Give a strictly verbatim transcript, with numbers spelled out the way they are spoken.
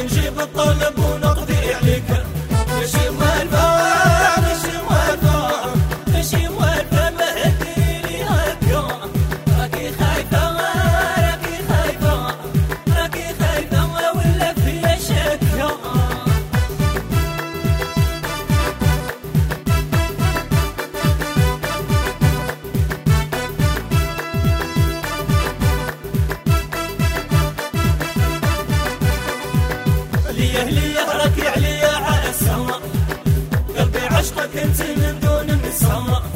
نجيب الطلب ونقضي عليك. ماشي موالفة ماشي موالفة ماشي موالفة ما هديلي هكا. راكي خايفة راكي خايفة راكي خايفة ولا فيا شكا. ليه ليه راكي عليا على السما، قلبي عشقك انت من دون النساء.